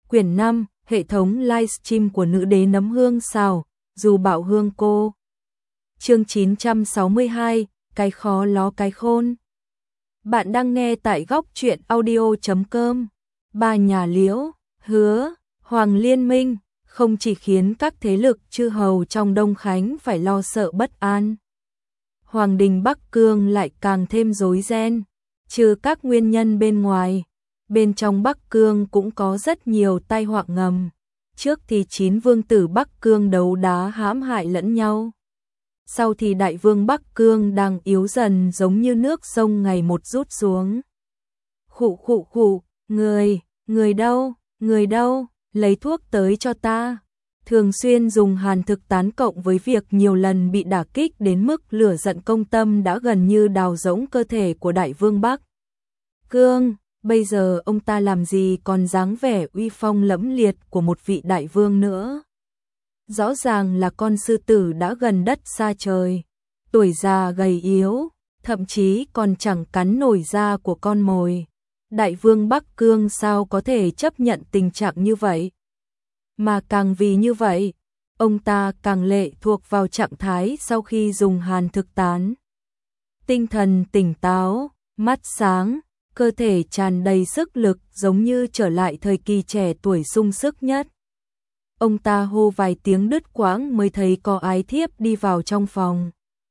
Quyển 5, hệ thống livestream của nữ đế nấm hương xào, dù bảo hương cô. Chương 962, cái khó ló cái khôn. Bạn đang nghe tại góc truyện audio.com. Ba nhà Liễu, Hứa, Hoàng liên minh, không chỉ khiến các thế lực chư hầu trong Đông Khánh phải lo sợ bất an. Hoàng đình Bắc Cương lại càng thêm rối ren, trừ các nguyên nhân bên ngoài. Bên trong Bắc Cương cũng có rất nhiều tai họa ngầm. Trước thì 9 vương tử Bắc Cương đấu đá hãm hại lẫn nhau. Sau thì đại vương Bắc Cương đang yếu dần giống như nước sông ngày một rút xuống. Khụ, người đâu, lấy thuốc tới cho ta. Thường xuyên dùng hàn thực tán cộng với việc nhiều lần bị đả kích đến mức lửa giận công tâm đã gần như đào rỗng cơ thể của đại vương Bắc Cương. Bây giờ ông ta làm gì còn dáng vẻ uy phong lẫm liệt của một vị đại vương nữa. Rõ ràng là con sư tử đã gần đất xa trời, tuổi già gầy yếu, thậm chí còn chẳng cắn nổi da của con mồi. Đại vương Bắc Cương sao có thể chấp nhận tình trạng như vậy? Mà càng vì như vậy, ông ta càng lệ thuộc vào trạng thái sau khi dùng hàn thực tán. Tinh thần tỉnh táo, mắt sáng, cơ thể tràn đầy sức lực giống như trở lại thời kỳ trẻ tuổi sung sức nhất. Ông ta hô vài tiếng đứt quãng mới thấy có ái thiếp đi vào trong phòng.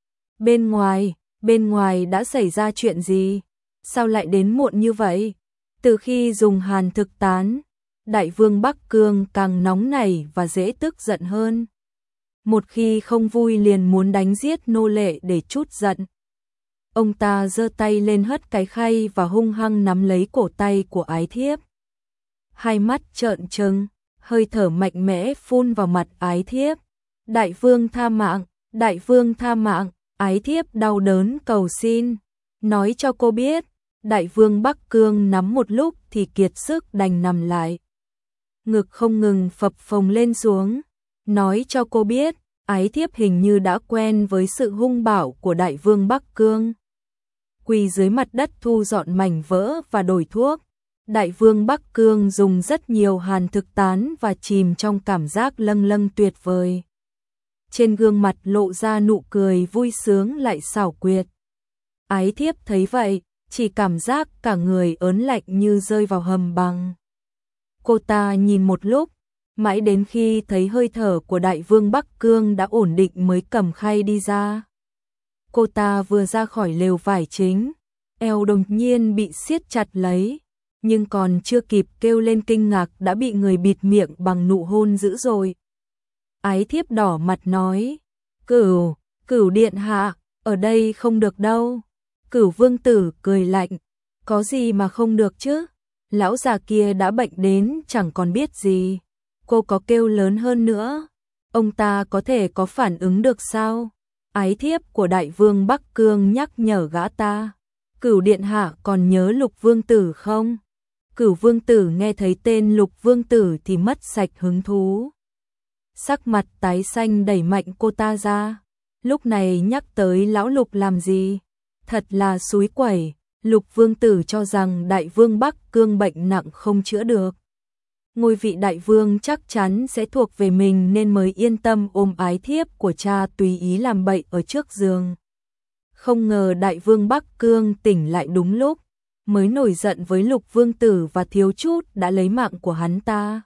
Bên ngoài đã xảy ra chuyện gì? Sao lại đến muộn như vậy? Từ khi dùng hàn thực tán, đại vương Bắc Cương càng nóng nảy và dễ tức giận hơn. Một khi không vui liền muốn đánh giết nô lệ để trút giận. Ông ta giơ tay lên hất cái khay và hung hăng nắm lấy cổ tay của ái thiếp. Hai mắt trợn trừng, hơi thở mạnh mẽ phun vào mặt ái thiếp. Đại vương tha mạng, ái thiếp đau đớn cầu xin. Nói cho cô biết, đại vương Bắc Cương nắm một lúc thì kiệt sức đành nằm lại. Ngực không ngừng phập phồng lên xuống. Nói cho cô biết, ái thiếp hình như đã quen với sự hung bạo của đại vương Bắc Cương. Quỳ dưới mặt đất thu dọn mảnh vỡ và đổi thuốc. Đại vương Bắc Cương dùng rất nhiều hàn thực tán và chìm trong cảm giác lâng lâng tuyệt vời. Trên gương mặt lộ ra nụ cười vui sướng lại xảo quyệt. Ái thiếp thấy vậy, chỉ cảm giác cả người ớn lạnh như rơi vào hầm băng. Cô ta nhìn một lúc, mãi đến khi thấy hơi thở của đại vương Bắc Cương đã ổn định mới cầm khay đi ra. Cô ta vừa ra khỏi lều vải chính, eo đột nhiên bị siết chặt lấy, nhưng còn chưa kịp kêu lên kinh ngạc đã bị người bịt miệng bằng nụ hôn dữ dội. Ái thiếp đỏ mặt nói, Cửu điện hạ, ở đây không được đâu. Cửu vương tử cười lạnh, có gì mà không được chứ? Lão già kia đã bệnh đến chẳng còn biết gì. Cô có kêu lớn hơn nữa, ông ta có thể có phản ứng được sao? Ái thiếp của đại vương Bắc Cương nhắc nhở gã ta. Cửu điện hạ còn nhớ Lục vương tử không? Cửu vương tử nghe thấy tên Lục vương tử thì mất sạch hứng thú. Sắc mặt tái xanh đẩy mạnh cô ta ra. Lúc này nhắc tới lão Lục làm gì? Thật là xúi quẩy. Lục vương tử cho rằng đại vương Bắc Cương bệnh nặng không chữa được. Ngôi vị đại vương chắc chắn sẽ thuộc về mình nên mới yên tâm ôm ái thiếp của cha tùy ý làm bậy ở trước giường. Không ngờ đại vương Bắc Cương tỉnh lại đúng lúc, mới nổi giận với Lục vương tử và thiếu chút đã lấy mạng của hắn ta.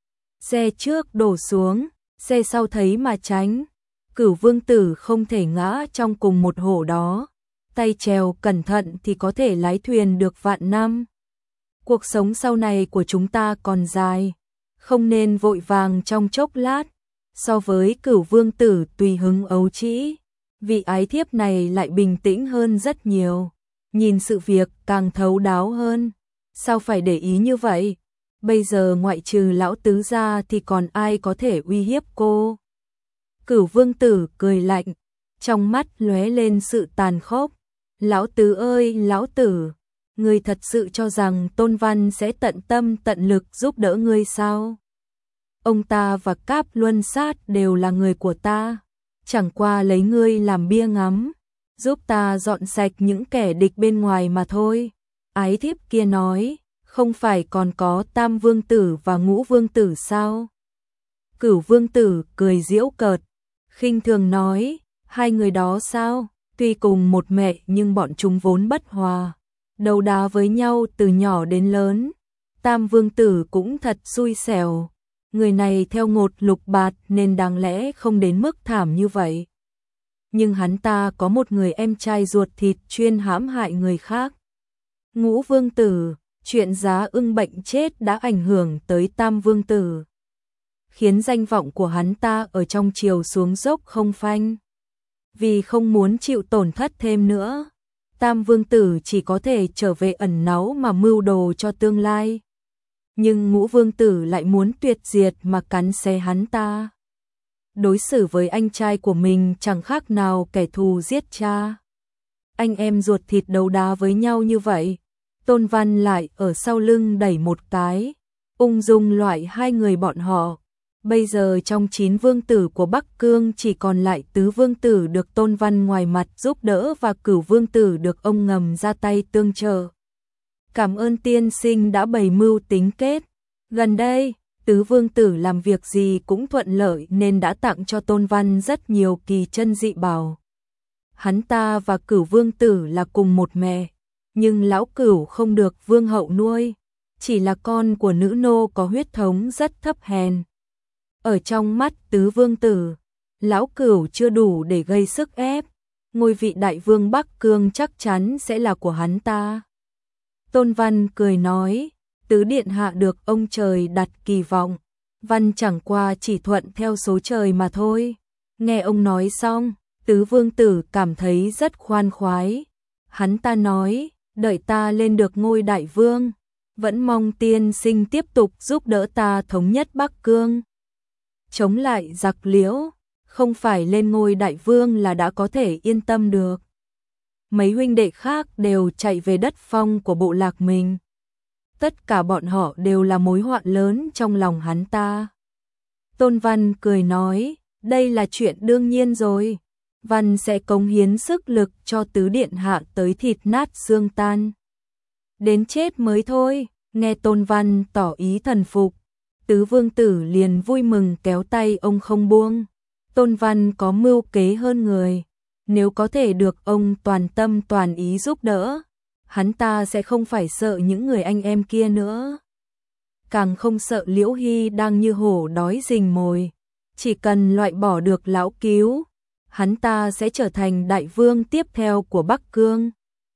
Xe trước đổ xuống, xe sau thấy mà tránh. Cửu vương tử không thể ngã trong cùng một hổ đó. Tay trèo cẩn thận thì có thể lái thuyền được vạn năm. Cuộc sống sau này của chúng ta còn dài, không nên vội vàng trong chốc lát. So với Cửu vương tử tùy hứng ấu trĩ, vị ái thiếp này lại bình tĩnh hơn rất nhiều, nhìn sự việc càng thấu đáo hơn. Sao phải để ý như vậy? Bây giờ ngoại trừ lão tứ ra thì còn ai có thể uy hiếp cô? Cửu vương tử cười lạnh, trong mắt lóe lên sự tàn khốc. Lão tứ ơi, lão tử, ngươi thật sự cho rằng Tôn Văn sẽ tận tâm tận lực giúp đỡ ngươi sao? Ông ta và Cáp Luân Sát đều là người của ta, chẳng qua lấy ngươi làm bia ngắm, giúp ta dọn sạch những kẻ địch bên ngoài mà thôi. Ái thiếp kia nói, không phải còn có Tam Vương Tử và Ngũ Vương Tử sao? Cửu Vương Tử cười giễu cợt, khinh thường nói, hai người đó sao? Tuy cùng một mẹ nhưng bọn chúng vốn bất hòa, đấu đá với nhau từ nhỏ đến lớn. Tam Vương Tử cũng thật xui xẻo, người này theo ngột lục bạt nên đáng lẽ không đến mức thảm như vậy. Nhưng hắn ta có một người em trai ruột thịt chuyên hãm hại người khác. Ngũ Vương Tử, chuyện Giá Ưng bệnh chết đã ảnh hưởng tới Tam Vương Tử, khiến danh vọng của hắn ta ở trong triều xuống dốc không phanh. Vì không muốn chịu tổn thất thêm nữa, Tam Vương Tử chỉ có thể trở về ẩn náu mà mưu đồ cho tương lai. Nhưng Ngũ Vương Tử lại muốn tuyệt diệt mà cắn xé hắn ta. Đối xử với anh trai của mình chẳng khác nào kẻ thù giết cha. Anh em ruột thịt đấu đá với nhau như vậy, Tôn Văn lại ở sau lưng đẩy một cái, ung dung loại hai người bọn họ. Bây giờ trong 9 vương tử của Bắc Cương chỉ còn lại Tứ Vương Tử được Tôn Văn ngoài mặt giúp đỡ và Cửu Vương Tử được ông ngầm ra tay tương trợ. Cảm ơn tiên sinh đã bày mưu tính kết. Gần đây, Tứ Vương Tử làm việc gì cũng thuận lợi nên đã tặng cho Tôn Văn rất nhiều kỳ chân dị bảo. Hắn ta và Cửu Vương Tử là cùng một mẹ, nhưng lão Cửu không được Vương hậu nuôi, chỉ là con của nữ nô có huyết thống rất thấp hèn. Ở trong mắt Tứ Vương Tử, lão Cửu chưa đủ để gây sức ép, ngôi vị đại vương Bắc Cương chắc chắn sẽ là của hắn ta. Tôn Văn cười nói, Tứ Điện Hạ được ông trời đặt kỳ vọng, Văn chẳng qua chỉ thuận theo số trời mà thôi. Nghe ông nói xong, Tứ Vương Tử cảm thấy rất khoan khoái. Hắn ta nói, đợi ta lên được ngôi đại vương, vẫn mong tiên sinh tiếp tục giúp đỡ ta thống nhất Bắc Cương, chống lại giặc Liễu, không phải lên ngôi đại vương là đã có thể yên tâm được. Mấy huynh đệ khác đều chạy về đất phong của bộ lạc mình. Tất cả bọn họ đều là mối họa lớn trong lòng hắn ta. Tôn Văn cười nói, đây là chuyện đương nhiên rồi. Văn sẽ cống hiến sức lực cho Tứ Điện Hạ tới thịt nát xương tan, đến chết mới thôi. Nghe Tôn Văn tỏ ý thần phục, Tứ Vương Tử liền vui mừng kéo tay ông không buông. Tôn Văn có mưu kế hơn người, nếu có thể được ông toàn tâm toàn ý giúp đỡ, hắn ta sẽ không phải sợ những người anh em kia nữa. Càng không sợ Liễu Hy đang như hổ đói rình mồi, chỉ cần loại bỏ được lão Cứu, hắn ta sẽ trở thành đại vương tiếp theo của Bắc Cương.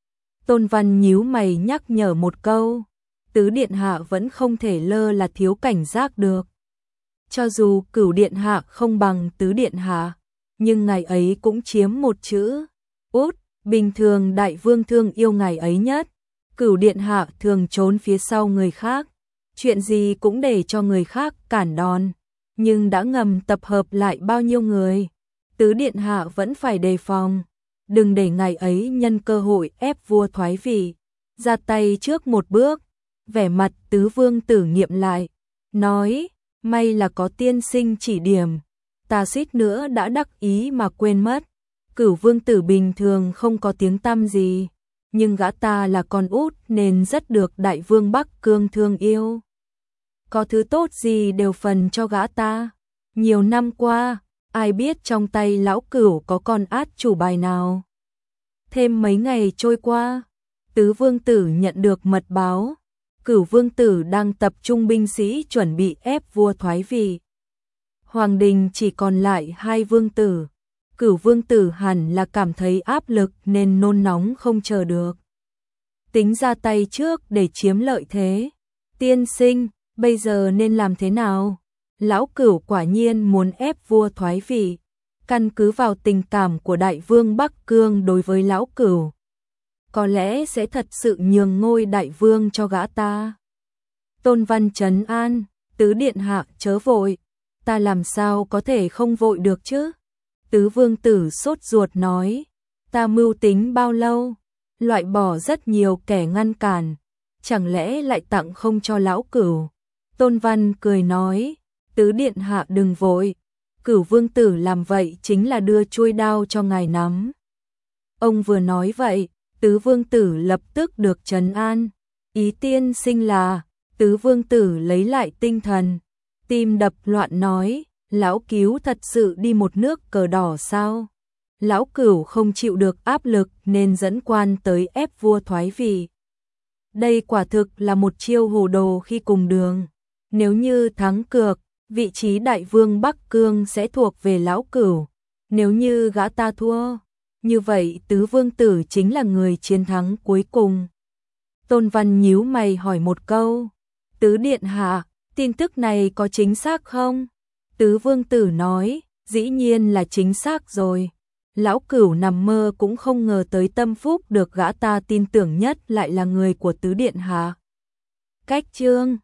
Tôn Văn nhíu mày nhắc nhở một câu, Tứ Điện Hạ vẫn không thể lơ là thiếu cảnh giác được. Cho dù Cửu Điện Hạ không bằng Tứ Điện Hạ, nhưng ngài ấy cũng chiếm một chữ út, bình thường đại vương thương yêu ngài ấy nhất. Cửu Điện Hạ thường trốn phía sau người khác, chuyện gì cũng để cho người khác cản đòn, nhưng đã ngầm tập hợp lại bao nhiêu người, Tứ Điện Hạ vẫn phải đề phòng, đừng để ngài ấy nhân cơ hội ép vua thoái vị, ra tay trước một bước. Vẻ mặt Tứ Vương Tử nghiệm lại, nói, may là có tiên sinh chỉ điểm, ta suýt nữa đã đắc ý mà quên mất. Cửu Vương Tử bình thường không có tiếng tăm gì, nhưng gã ta là con út nên rất được đại vương Bắc Cương thương yêu. Có thứ tốt gì đều phần cho gã ta. Nhiều năm qua, ai biết trong tay lão Cửu có con át chủ bài nào. Thêm mấy ngày trôi qua, Tứ Vương Tử nhận được mật báo, Cửu Vương Tử đang tập trung binh sĩ chuẩn bị ép vua thoái vị. Hoàng đình chỉ còn lại 2 vương tử. Cửu Vương Tử hẳn là cảm thấy áp lực nên nôn nóng không chờ được, tính ra tay trước để chiếm lợi thế. Tiên sinh, bây giờ nên làm thế nào? Lão Cửu quả nhiên muốn ép vua thoái vị, căn cứ vào tình cảm của đại vương Bắc Cương đối với lão Cửu, có lẽ sẽ thật sự nhường ngôi đại vương cho gã ta. Tôn Văn trấn an, Tứ Điện Hạ chớ vội, ta làm sao có thể không vội được chứ? Tứ Vương Tử sốt ruột nói, ta mưu tính bao lâu, loại bỏ rất nhiều kẻ ngăn cản, chẳng lẽ lại tặng không cho lão Cửu? Tôn Văn cười nói, Tứ Điện Hạ đừng vội, Cửu Vương Tử làm vậy chính là đưa chuôi đao cho ngài nắm. Ông vừa nói vậy, Tứ Vương Tử lập tức được trấn an, Ý tiên sinh là, Tứ Vương Tử lấy lại tinh thần, tim đập loạn nói, lão cứu thật sự đi một nước cờ đỏ sao? Lão Cửu không chịu được áp lực nên dẫn quan tới ép vua thoái vị. Đây quả thực là một chiêu hồ đồ khi cùng đường. Nếu như thắng cược, vị trí đại vương Bắc Cương sẽ thuộc về lão Cửu. Nếu như gã ta thua, như vậy Tứ Vương Tử chính là người chiến thắng cuối cùng. Tôn Văn nhíu mày hỏi một câu, Tứ Điện Hạ, tin tức này có chính xác không? Tứ Vương Tử nói, dĩ nhiên là chính xác rồi. Lão Cửu nằm mơ cũng không ngờ tới tâm phúc được gã ta tin tưởng nhất lại là người của Tứ Điện Hạ. Cách chương